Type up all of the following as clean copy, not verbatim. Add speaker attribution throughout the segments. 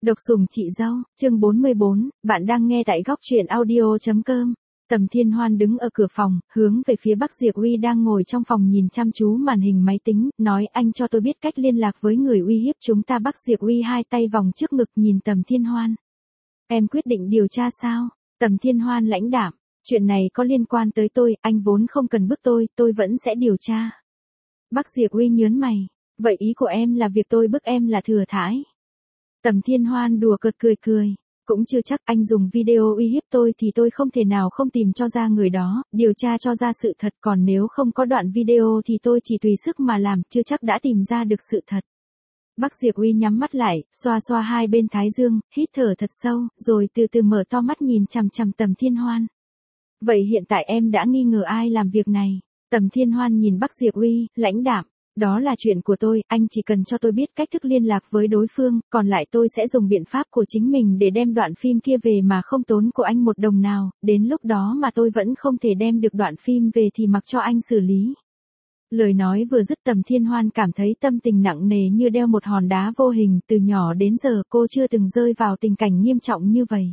Speaker 1: Độc sủng chị dâu, chương 44, bạn đang nghe tại góc truyện audio.com. Tầm Thiên Hoan đứng ở cửa phòng, hướng về phía Bắc Diệp Uy đang ngồi trong phòng nhìn chăm chú màn hình máy tính, nói anh cho tôi biết cách liên lạc với người uy hiếp chúng ta. Bắc Diệp Uy hai tay vòng trước ngực nhìn Tầm Thiên Hoan. Em quyết định điều tra sao? Tầm Thiên Hoan lãnh đạm, chuyện này có liên quan tới tôi, anh vốn không cần bức tôi vẫn sẽ điều tra. Bắc Diệp Uy nhớn mày, vậy ý của em là việc tôi bức em là thừa thãi. Tầm Thiên Hoan đùa cợt cười, cũng chưa chắc, anh dùng video uy hiếp tôi thì tôi không thể nào không tìm cho ra người đó, điều tra cho ra sự thật, còn nếu không có đoạn video thì tôi chỉ tùy sức mà làm, chưa chắc đã tìm ra được sự thật. Bắc Diệp Uy nhắm mắt lại, xoa xoa hai bên thái dương, hít thở thật sâu, rồi từ từ mở to mắt nhìn chằm chằm Tầm Thiên Hoan. Vậy hiện tại em đã nghi ngờ ai làm việc này? Tầm Thiên Hoan nhìn Bắc Diệp Uy, lãnh đạm. Đó là chuyện của tôi, anh chỉ cần cho tôi biết cách thức liên lạc với đối phương, còn lại tôi sẽ dùng biện pháp của chính mình để đem đoạn phim kia về mà không tốn của anh một đồng nào, đến lúc đó mà tôi vẫn không thể đem được đoạn phim về thì mặc cho anh xử lý. Lời nói vừa dứt Tầm Thiên Hoan cảm thấy tâm tình nặng nề như đeo một hòn đá vô hình, từ nhỏ đến giờ cô chưa từng rơi vào tình cảnh nghiêm trọng như vậy.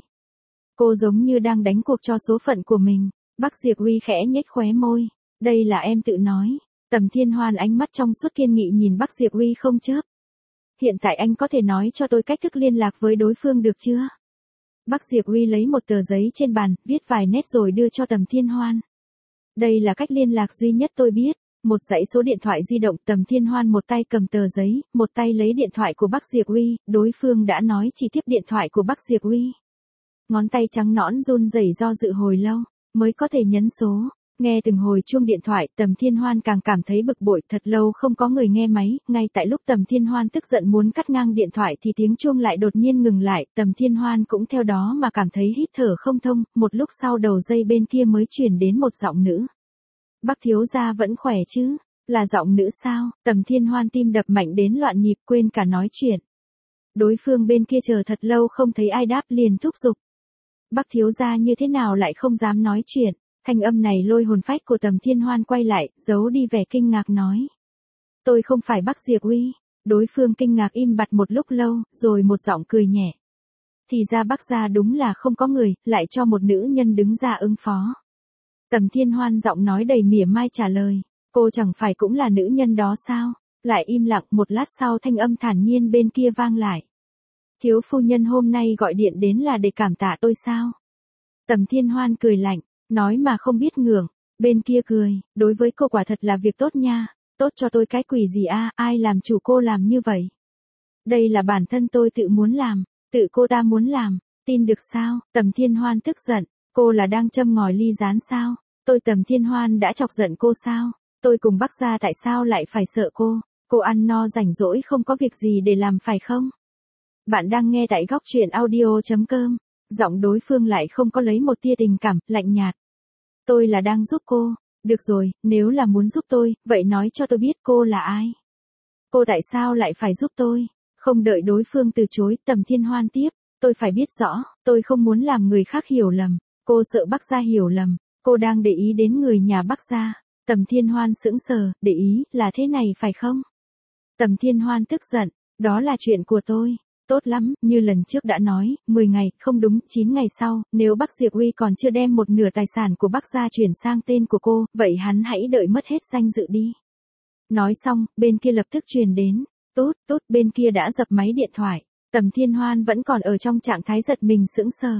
Speaker 1: Cô giống như đang đánh cuộc cho số phận của mình. Bắc Diệp Uy khẽ nhếch khóe môi, đây là em tự nói. Tầm Thiên Hoan ánh mắt trong suốt kiên nghị nhìn Bắc Diệp Uy không chớp. Hiện tại anh có thể nói cho tôi cách thức liên lạc với đối phương được chưa? Bắc Diệp Uy lấy một tờ giấy trên bàn, viết vài nét rồi đưa cho Tầm Thiên Hoan. Đây là cách liên lạc duy nhất tôi biết. Một dãy số điện thoại di động. Tầm Thiên Hoan một tay cầm tờ giấy, một tay lấy điện thoại của Bắc Diệp Uy, đối phương đã nói chỉ tiếp điện thoại của Bắc Diệp Uy. Ngón tay trắng nõn run rẩy do dự hồi lâu, mới có thể nhấn số. Nghe từng hồi chuông điện thoại, Tầm Thiên Hoan càng cảm thấy bực bội, thật lâu không có người nghe máy, ngay tại lúc Tầm Thiên Hoan tức giận muốn cắt ngang điện thoại thì tiếng chuông lại đột nhiên ngừng lại, Tầm Thiên Hoan cũng theo đó mà cảm thấy hít thở không thông, một lúc sau đầu dây bên kia mới truyền đến một giọng nữ. Bắc thiếu gia vẫn khỏe chứ? Là giọng nữ sao? Tầm Thiên Hoan tim đập mạnh đến loạn nhịp, quên cả nói chuyện. Đối phương bên kia chờ thật lâu không thấy ai đáp liền thúc giục. Bắc thiếu gia như thế nào lại không dám nói chuyện? Thanh âm này lôi hồn phách của Tầm Thiên Hoan quay lại, giấu đi vẻ kinh ngạc nói. Tôi không phải Bắc Diệp Uy. Đối phương kinh ngạc im bặt một lúc lâu, rồi một giọng cười nhẹ. Thì ra Bắc gia đúng là không có người, lại cho một nữ nhân đứng ra ứng phó. Tầm Thiên Hoan giọng nói đầy mỉa mai trả lời. Cô chẳng phải cũng là nữ nhân đó sao? Lại im lặng, một lát sau thanh âm thản nhiên bên kia vang lại. Thiếu phu nhân hôm nay gọi điện đến là để cảm tạ tôi sao? Tầm Thiên Hoan cười lạnh. Nói mà không biết ngượng, bên kia cười, đối với cô quả thật là việc tốt nha, tốt cho tôi cái quỷ gì a, ai làm chủ cô làm như vậy? Đây là bản thân tôi tự muốn làm, tự cô ta muốn làm, tin được sao? Tầm Thiên Hoan tức giận, cô là đang châm ngòi ly gián sao? Tôi Tầm Thiên Hoan đã chọc giận cô sao? Tôi cùng Bắc gia tại sao lại phải sợ cô ăn no rảnh rỗi không có việc gì để làm phải không? Bạn đang nghe tại góc truyện audio.com, giọng đối phương lại không có lấy một tia tình cảm, lạnh nhạt. Tôi là đang giúp cô, được rồi, nếu là muốn giúp tôi, vậy nói cho tôi biết cô là ai? Cô tại sao lại phải giúp tôi? Không đợi đối phương từ chối, Tầm Thiên Hoan tiếp, tôi phải biết rõ, tôi không muốn làm người khác hiểu lầm, cô sợ Bắc gia hiểu lầm, cô đang để ý đến người nhà Bắc gia. Tầm Thiên Hoan sững sờ, để ý, là thế này phải không? Tầm Thiên Hoan tức giận, đó là chuyện của tôi. Tốt lắm, như lần trước đã nói, 10 ngày, không đúng, 9 ngày sau, nếu Bắc Diệp Uy còn chưa đem một nửa tài sản của Bắc gia chuyển sang tên của cô, vậy hắn hãy đợi mất hết danh dự đi. Nói xong, bên kia lập tức truyền đến. Tốt, bên kia đã dập máy điện thoại. Tầm Thiên Hoan vẫn còn ở trong trạng thái giật mình sững sờ.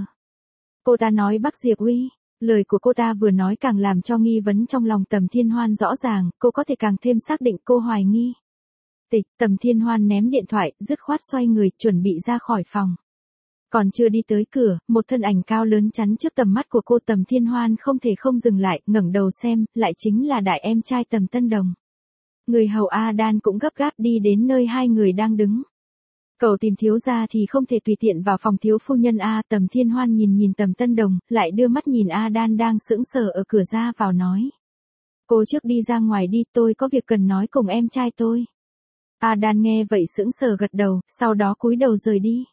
Speaker 1: Cô ta nói Bắc Diệp Uy. Lời của cô ta vừa nói càng làm cho nghi vấn trong lòng Tầm Thiên Hoan rõ ràng, cô có thể càng thêm xác định cô hoài nghi. Tầm Thiên Hoan ném điện thoại, dứt khoát xoay người, chuẩn bị ra khỏi phòng. Còn chưa đi tới cửa, một thân ảnh cao lớn chắn trước tầm mắt của cô. Tầm Thiên Hoan không thể không dừng lại, ngẩng đầu xem, lại chính là đại em trai Tầm Tân Đồng. Người hầu A Đan cũng gấp gáp đi đến nơi hai người đang đứng. Cầu tìm thiếu gia thì không thể tùy tiện vào phòng thiếu phu nhân A. Tầm Thiên Hoan nhìn Tầm Tân Đồng, lại đưa mắt nhìn A Đan đang sững sờ ở cửa ra vào nói. Cô trước đi ra ngoài đi, tôi có việc cần nói cùng em trai tôi. Adan nghe vậy sững sờ gật đầu, sau đó cúi đầu rời đi.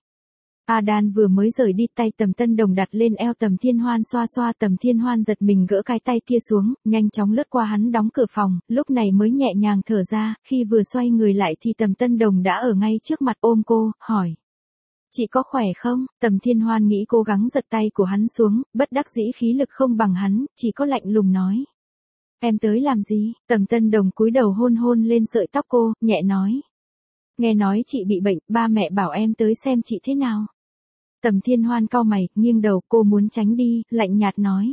Speaker 1: Adan vừa mới rời đi, tay Tầm Tân Đồng đặt lên eo Tầm Thiên Hoan xoa xoa. Tầm Thiên Hoan giật mình gỡ cái tay kia xuống, nhanh chóng lướt qua hắn đóng cửa phòng, lúc này mới nhẹ nhàng thở ra, khi vừa xoay người lại thì Tầm Tân Đồng đã ở ngay trước mặt ôm cô, hỏi. Chị có khỏe không? Tầm Thiên Hoan nghĩ cố gắng giật tay của hắn xuống, bất đắc dĩ khí lực không bằng hắn, chỉ có lạnh lùng nói. Em tới làm gì? Tầm Tân Đồng cúi đầu hôn hôn lên sợi tóc cô, nhẹ nói. Nghe nói chị bị bệnh, ba mẹ bảo em tới xem chị thế nào. Tầm Thiên Hoan cau mày, nghiêng đầu, cô muốn tránh đi, lạnh nhạt nói.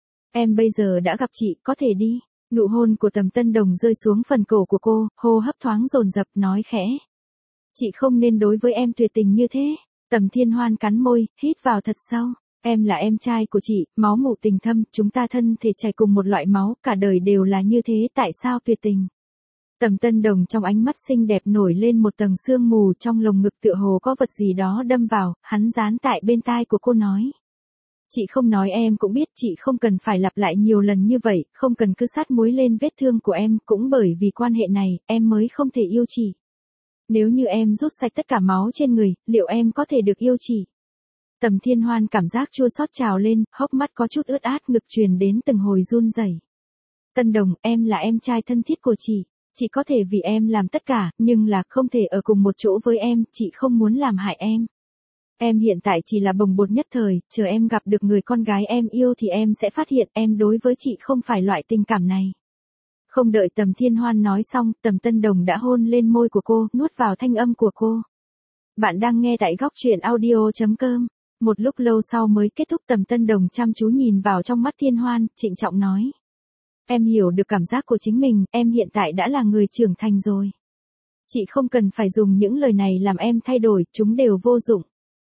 Speaker 1: Em bây giờ đã gặp chị, có thể đi. Nụ hôn của Tầm Tân Đồng rơi xuống phần cổ của cô, hô hấp thoáng dồn dập, nói khẽ. Chị không nên đối với em tuyệt tình như thế. Tầm Thiên Hoan cắn môi, hít vào thật sâu. Em là em trai của chị, máu mủ tình thâm, chúng ta thân thể chảy cùng một loại máu, cả đời đều là như thế, tại sao tuyệt tình? Tầm Tân Đồng trong ánh mắt xinh đẹp nổi lên một tầng sương mù, trong lồng ngực tựa hồ có vật gì đó đâm vào, hắn dán tại bên tai của cô nói. Chị không nói em cũng biết, chị không cần phải lặp lại nhiều lần như vậy, không cần cứ sát muối lên vết thương của em, cũng bởi vì quan hệ này, em mới không thể yêu chị. Nếu như em rút sạch tất cả máu trên người, liệu em có thể được yêu chị? Tầm Thiên Hoan cảm giác chua xót trào lên, hốc mắt có chút ướt át, ngực truyền đến từng hồi run rẩy. Tân Đồng, em là em trai thân thiết của chị có thể vì em làm tất cả, nhưng là không thể ở cùng một chỗ với em, chị không muốn làm hại em. Em hiện tại chỉ là bồng bột nhất thời, chờ em gặp được người con gái em yêu thì em sẽ phát hiện em đối với chị không phải loại tình cảm này. Không đợi Tầm Thiên Hoan nói xong, Tầm Tân Đồng đã hôn lên môi của cô, nuốt vào thanh âm của cô. Bạn đang nghe tại góc truyện audio.com. Một lúc lâu sau mới kết thúc. Tầm Tân Đồng chăm chú nhìn vào trong mắt Thiên Hoan, trịnh trọng nói. Em hiểu được cảm giác của chính mình, em hiện tại đã là người trưởng thành rồi. Chị không cần phải dùng những lời này làm em thay đổi, chúng đều vô dụng.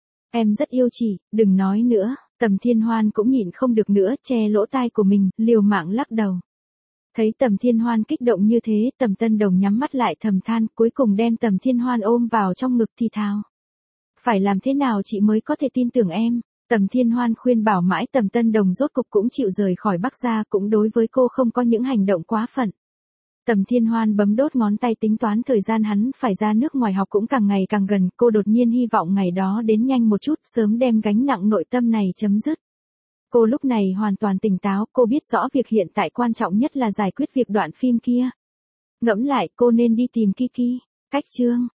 Speaker 1: Em rất yêu chị, đừng nói nữa. Tầm Thiên Hoan cũng nhịn không được nữa, che lỗ tai của mình, liều mạng lắc đầu. Thấy Tầm Thiên Hoan kích động như thế, Tầm Tân Đồng nhắm mắt lại thầm than, cuối cùng đem Tầm Thiên Hoan ôm vào trong ngực thì thào. Phải làm thế nào chị mới có thể tin tưởng em? Tầm Thiên Hoan khuyên bảo mãi, Tầm Tân Đồng rốt cục cũng chịu rời khỏi Bắc gia, cũng đối với cô không có những hành động quá phận. Tầm Thiên Hoan bấm đốt ngón tay tính toán thời gian hắn phải ra nước ngoài học cũng càng ngày càng gần, cô đột nhiên hy vọng ngày đó đến nhanh một chút, sớm đem gánh nặng nội tâm này chấm dứt. Cô lúc này hoàn toàn tỉnh táo, cô biết rõ việc hiện tại quan trọng nhất là giải quyết việc đoạn phim kia. Ngẫm lại, cô nên đi tìm Kiki. Cách chương